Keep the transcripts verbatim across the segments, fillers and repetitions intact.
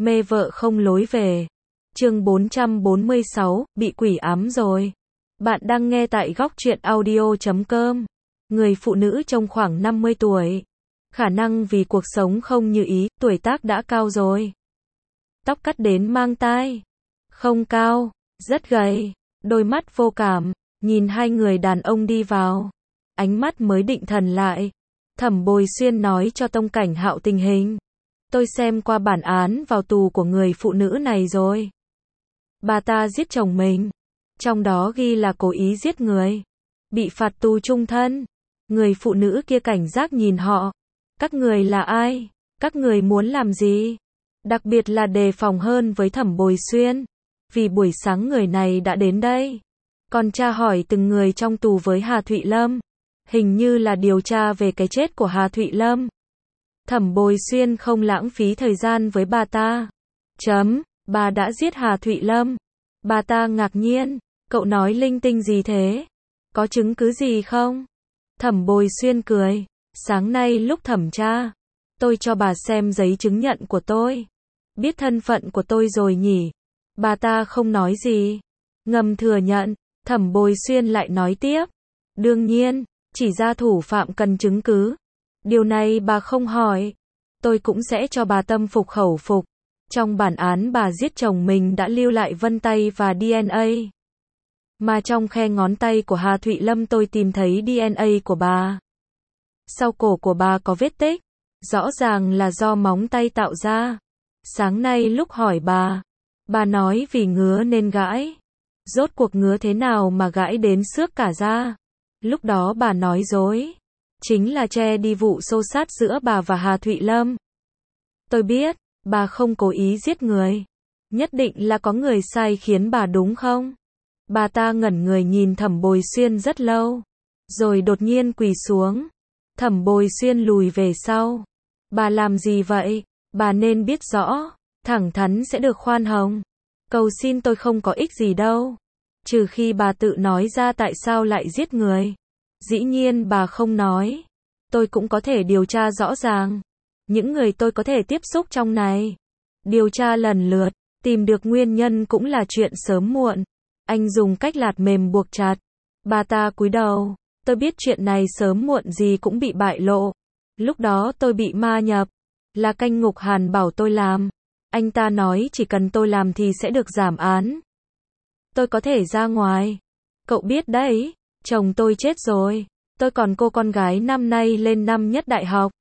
Mê vợ không lối về. Chương bốn trăm bốn mươi sáu, bị quỷ ám rồi. Bạn đang nghe tại góc truyện audio chấm com. Người phụ nữ trông khoảng năm mươi tuổi. Khả năng vì cuộc sống không như ý, tuổi tác đã cao rồi. Tóc cắt đến mang tai. Không cao, rất gầy, đôi mắt vô cảm, nhìn hai người đàn ông đi vào. Ánh mắt mới định thần lại. Thẩm Bồi Xuyên nói cho Tông Cảnh Hạo tình hình. Tôi xem qua bản án vào tù của người phụ nữ này rồi. Bà ta giết chồng mình. Trong đó ghi là cố ý giết người. Bị phạt tù chung thân. Người phụ nữ kia cảnh giác nhìn họ. Các người là ai? Các người muốn làm gì? Đặc biệt là đề phòng hơn với Thẩm Bồi Xuyên. Vì buổi sáng người này đã đến đây. Còn tra hỏi từng người trong tù với Hà Thụy Lâm. Hình như là điều tra về cái chết của Hà Thụy Lâm. Thẩm Bồi Xuyên không lãng phí thời gian với bà ta. Chấm, bà đã giết Hà Thụy Lâm. Bà ta ngạc nhiên, cậu nói linh tinh gì thế? Có chứng cứ gì không? Thẩm Bồi Xuyên cười, sáng nay lúc thẩm tra, tôi cho bà xem giấy chứng nhận của tôi. Biết thân phận của tôi rồi nhỉ? Bà ta không nói gì, ngầm thừa nhận. Thẩm Bồi Xuyên lại nói tiếp, đương nhiên, chỉ ra thủ phạm cần chứng cứ. Điều này bà không hỏi, tôi cũng sẽ cho bà tâm phục khẩu phục. Trong bản án bà giết chồng mình đã lưu lại vân tay và đê en a. Mà trong khe ngón tay của Hà Thụy Lâm tôi tìm thấy đê en a của bà. Sau cổ của bà có vết tích, rõ ràng là do móng tay tạo ra. Sáng nay lúc hỏi bà, bà nói vì ngứa nên gãi. Rốt cuộc ngứa thế nào mà gãi đến xước cả da? Lúc đó bà nói dối. Chính là che đi vụ xô xát giữa bà và Hà Thụy Lâm. Tôi biết, bà không cố ý giết người. Nhất định là có người sai khiến bà đúng không? Bà ta ngẩn người nhìn Thẩm Bồi Xuyên rất lâu. Rồi đột nhiên quỳ xuống. Thẩm Bồi Xuyên lùi về sau. Bà làm gì vậy? Bà nên biết rõ. Thẳng thắn sẽ được khoan hồng. Cầu xin tôi không có ích gì đâu. Trừ khi bà tự nói ra tại sao lại giết người. Dĩ nhiên bà không nói. Tôi cũng có thể điều tra rõ ràng. Những người tôi có thể tiếp xúc trong này. Điều tra lần lượt. Tìm được nguyên nhân cũng là chuyện sớm muộn. Anh dùng cách lạt mềm buộc chặt. Bà ta cúi đầu. Tôi biết chuyện này sớm muộn gì cũng bị bại lộ. Lúc đó tôi bị ma nhập. Là canh ngục Hàn bảo tôi làm. Anh ta nói chỉ cần tôi làm thì sẽ được giảm án. Tôi có thể ra ngoài. Cậu biết đấy. Chồng tôi chết rồi. Tôi còn cô con gái năm nay lên năm nhất đại học.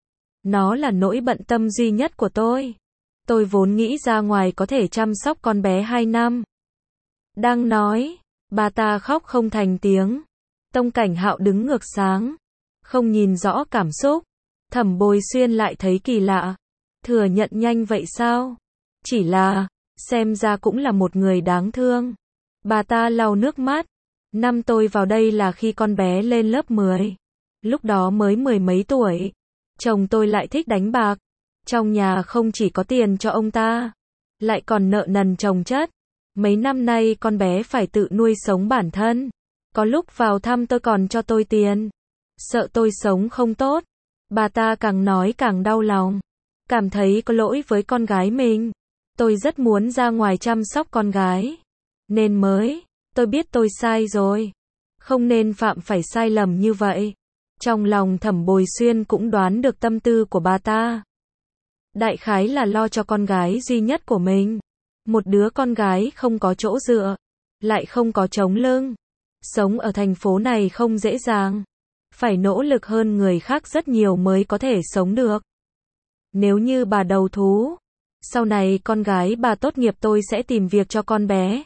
Nó là nỗi bận tâm duy nhất của tôi. Tôi vốn nghĩ ra ngoài có thể chăm sóc con bé hai năm. Đang nói, bà ta khóc không thành tiếng. Tông Cảnh Hạo đứng ngược sáng. Không nhìn rõ cảm xúc. Thẩm Bồi Xuyên lại thấy kỳ lạ. Thừa nhận nhanh vậy sao? Chỉ là, xem ra cũng là một người đáng thương. Bà ta lau nước mắt. Năm tôi vào đây là khi con bé lên lớp mười. Lúc đó mới mười mấy tuổi. Chồng tôi lại thích đánh bạc. Trong nhà không chỉ có tiền cho ông ta, lại còn nợ nần chồng chất. Mấy năm nay con bé phải tự nuôi sống bản thân. Có lúc vào thăm tôi còn cho tôi tiền. Sợ tôi sống không tốt. Bà ta càng nói càng đau lòng. Cảm thấy có lỗi với con gái mình. Tôi rất muốn ra ngoài chăm sóc con gái. Nên mới, tôi biết tôi sai rồi. Không nên phạm phải sai lầm như vậy. Trong lòng Thẩm Bồi Xuyên cũng đoán được tâm tư của bà ta. Đại khái là lo cho con gái duy nhất của mình. Một đứa con gái không có chỗ dựa. Lại không có chống lưng. Sống ở thành phố này không dễ dàng. Phải nỗ lực hơn người khác rất nhiều mới có thể sống được. Nếu như bà đầu thú, sau này con gái bà tốt nghiệp tôi sẽ tìm việc cho con bé.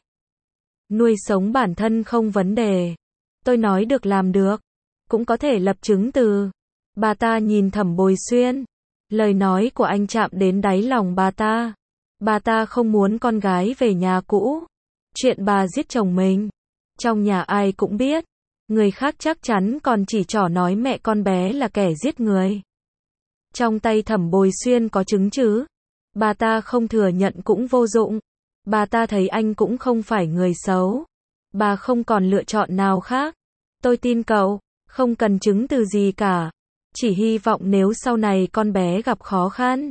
Nuôi sống bản thân không vấn đề. Tôi nói được làm được. Cũng có thể lập chứng từ. Bà ta nhìn Thẩm Bồi Xuyên. Lời nói của anh chạm đến đáy lòng bà ta. Bà ta không muốn con gái về nhà cũ. Chuyện bà giết chồng mình. Trong nhà ai cũng biết. Người khác chắc chắn còn chỉ trỏ nói mẹ con bé là kẻ giết người. Trong tay Thẩm Bồi Xuyên có chứng chứ. Bà ta không thừa nhận cũng vô dụng. Bà ta thấy anh cũng không phải người xấu. Bà không còn lựa chọn nào khác. Tôi tin cậu. Không cần chứng từ gì cả. Chỉ hy vọng nếu sau này con bé gặp khó khăn,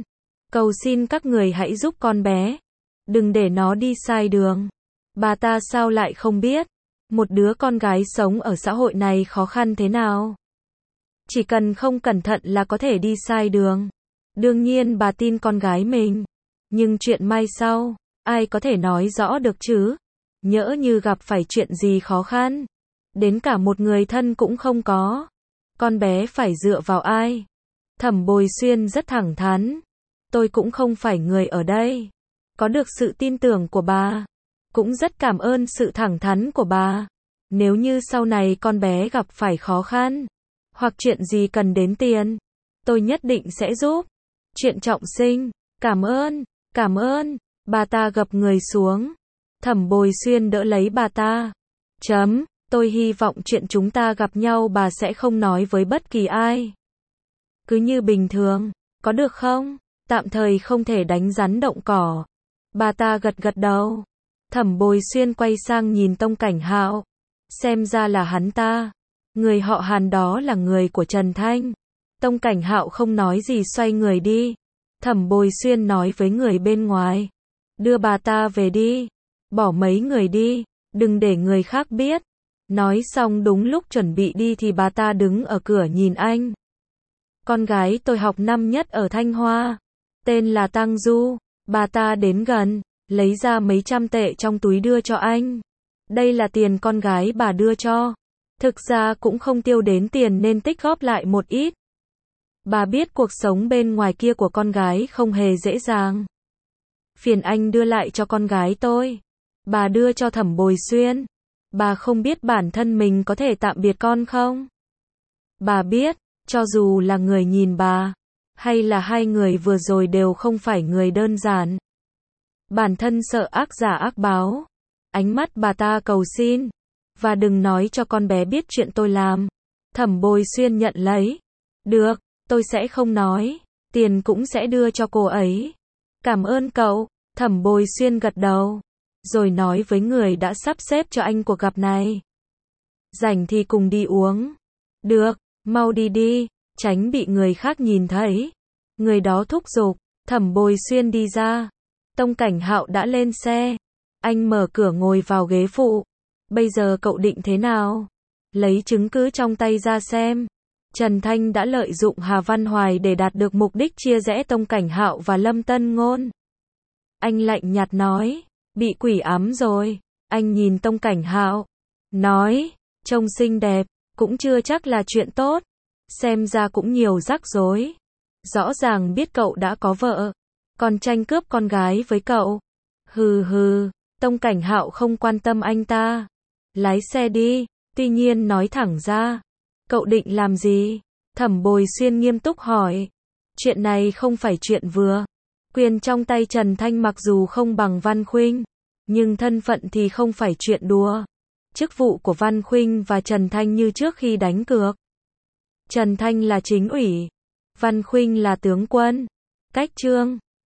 Cầu xin các người hãy giúp con bé. Đừng để nó đi sai đường. Bà ta sao lại không biết. Một đứa con gái sống ở xã hội này khó khăn thế nào. Chỉ cần không cẩn thận là có thể đi sai đường. Đương nhiên bà tin con gái mình. Nhưng chuyện mai sau, ai có thể nói rõ được chứ? Nhỡ như gặp phải chuyện gì khó khăn. Đến cả một người thân cũng không có. Con bé phải dựa vào ai? Thẩm Bồi Xuyên rất thẳng thắn. Tôi cũng không phải người ở đây. Có được sự tin tưởng của bà. Cũng rất cảm ơn sự thẳng thắn của bà. Nếu như sau này con bé gặp phải khó khăn, hoặc chuyện gì cần đến tiền, tôi nhất định sẽ giúp. Chuyện trọng sinh, cảm ơn, cảm ơn. Bà ta gập người xuống. Thẩm Bồi Xuyên đỡ lấy bà ta. Chấm, tôi hy vọng chuyện chúng ta gặp nhau bà sẽ không nói với bất kỳ ai. Cứ như bình thường, có được không? Tạm thời không thể đánh rắn động cỏ. Bà ta gật gật đầu. Thẩm Bồi Xuyên quay sang nhìn Tông Cảnh Hạo. Xem ra là hắn ta. Người họ Hàn đó là người của Trần Thanh. Tông Cảnh Hạo không nói gì xoay người đi. Thẩm Bồi Xuyên nói với người bên ngoài. Đưa bà ta về đi. Bỏ mấy người đi. Đừng để người khác biết. Nói xong đúng lúc chuẩn bị đi thì bà ta đứng ở cửa nhìn anh. Con gái tôi học năm nhất ở Thanh Hoa. Tên là Tăng Du. Bà ta đến gần, lấy ra mấy trăm tệ trong túi đưa cho anh. Đây là tiền con gái bà đưa cho. Thực ra cũng không tiêu đến tiền nên tích góp lại một ít. Bà biết cuộc sống bên ngoài kia của con gái không hề dễ dàng. Phiền anh đưa lại cho con gái tôi. Bà đưa cho Thẩm Bồi Xuyên. Bà không biết bản thân mình có thể tạm biệt con không? Bà biết, cho dù là người nhìn bà, hay là hai người vừa rồi đều không phải người đơn giản. Bản thân sợ ác giả ác báo. Ánh mắt bà ta cầu xin. Và đừng nói cho con bé biết chuyện tôi làm. Thẩm Bồi Xuyên nhận lấy. Được, tôi sẽ không nói. Tiền cũng sẽ đưa cho cô ấy. Cảm ơn cậu. Thẩm Bồi Xuyên gật đầu. Rồi nói với người đã sắp xếp cho anh cuộc gặp này. Rảnh thì cùng đi uống. Được, mau đi đi, tránh bị người khác nhìn thấy. Người đó thúc giục. Thẩm Bồi Xuyên đi ra. Tông Cảnh Hạo đã lên xe. Anh mở cửa ngồi vào ghế phụ. Bây giờ cậu định thế nào? Lấy chứng cứ trong tay ra xem. Trần Thanh đã lợi dụng Hà Văn Hoài để đạt được mục đích chia rẽ Tông Cảnh Hạo và Lâm Tân Ngôn. Anh lạnh nhạt nói. Bị quỷ ám rồi. Anh nhìn Tông Cảnh Hạo. Nói. Trông xinh đẹp. Cũng chưa chắc là chuyện tốt. Xem ra cũng nhiều rắc rối. Rõ ràng biết cậu đã có vợ. Còn tranh cướp con gái với cậu. Hừ hừ. Tông Cảnh Hạo không quan tâm anh ta. Lái xe đi. Tuy nhiên nói thẳng ra. Cậu định làm gì? Thẩm Bồi Xuyên nghiêm túc hỏi. Chuyện này không phải chuyện vừa. Quyền trong tay Trần Thanh mặc dù không bằng Văn Khuynh. Nhưng thân phận thì không phải chuyện đùa. Chức vụ của Văn Khuynh và Trần Thanh như trước khi đánh cược. Trần Thanh là chính ủy. Văn Khuynh là tướng quân. Cách trương.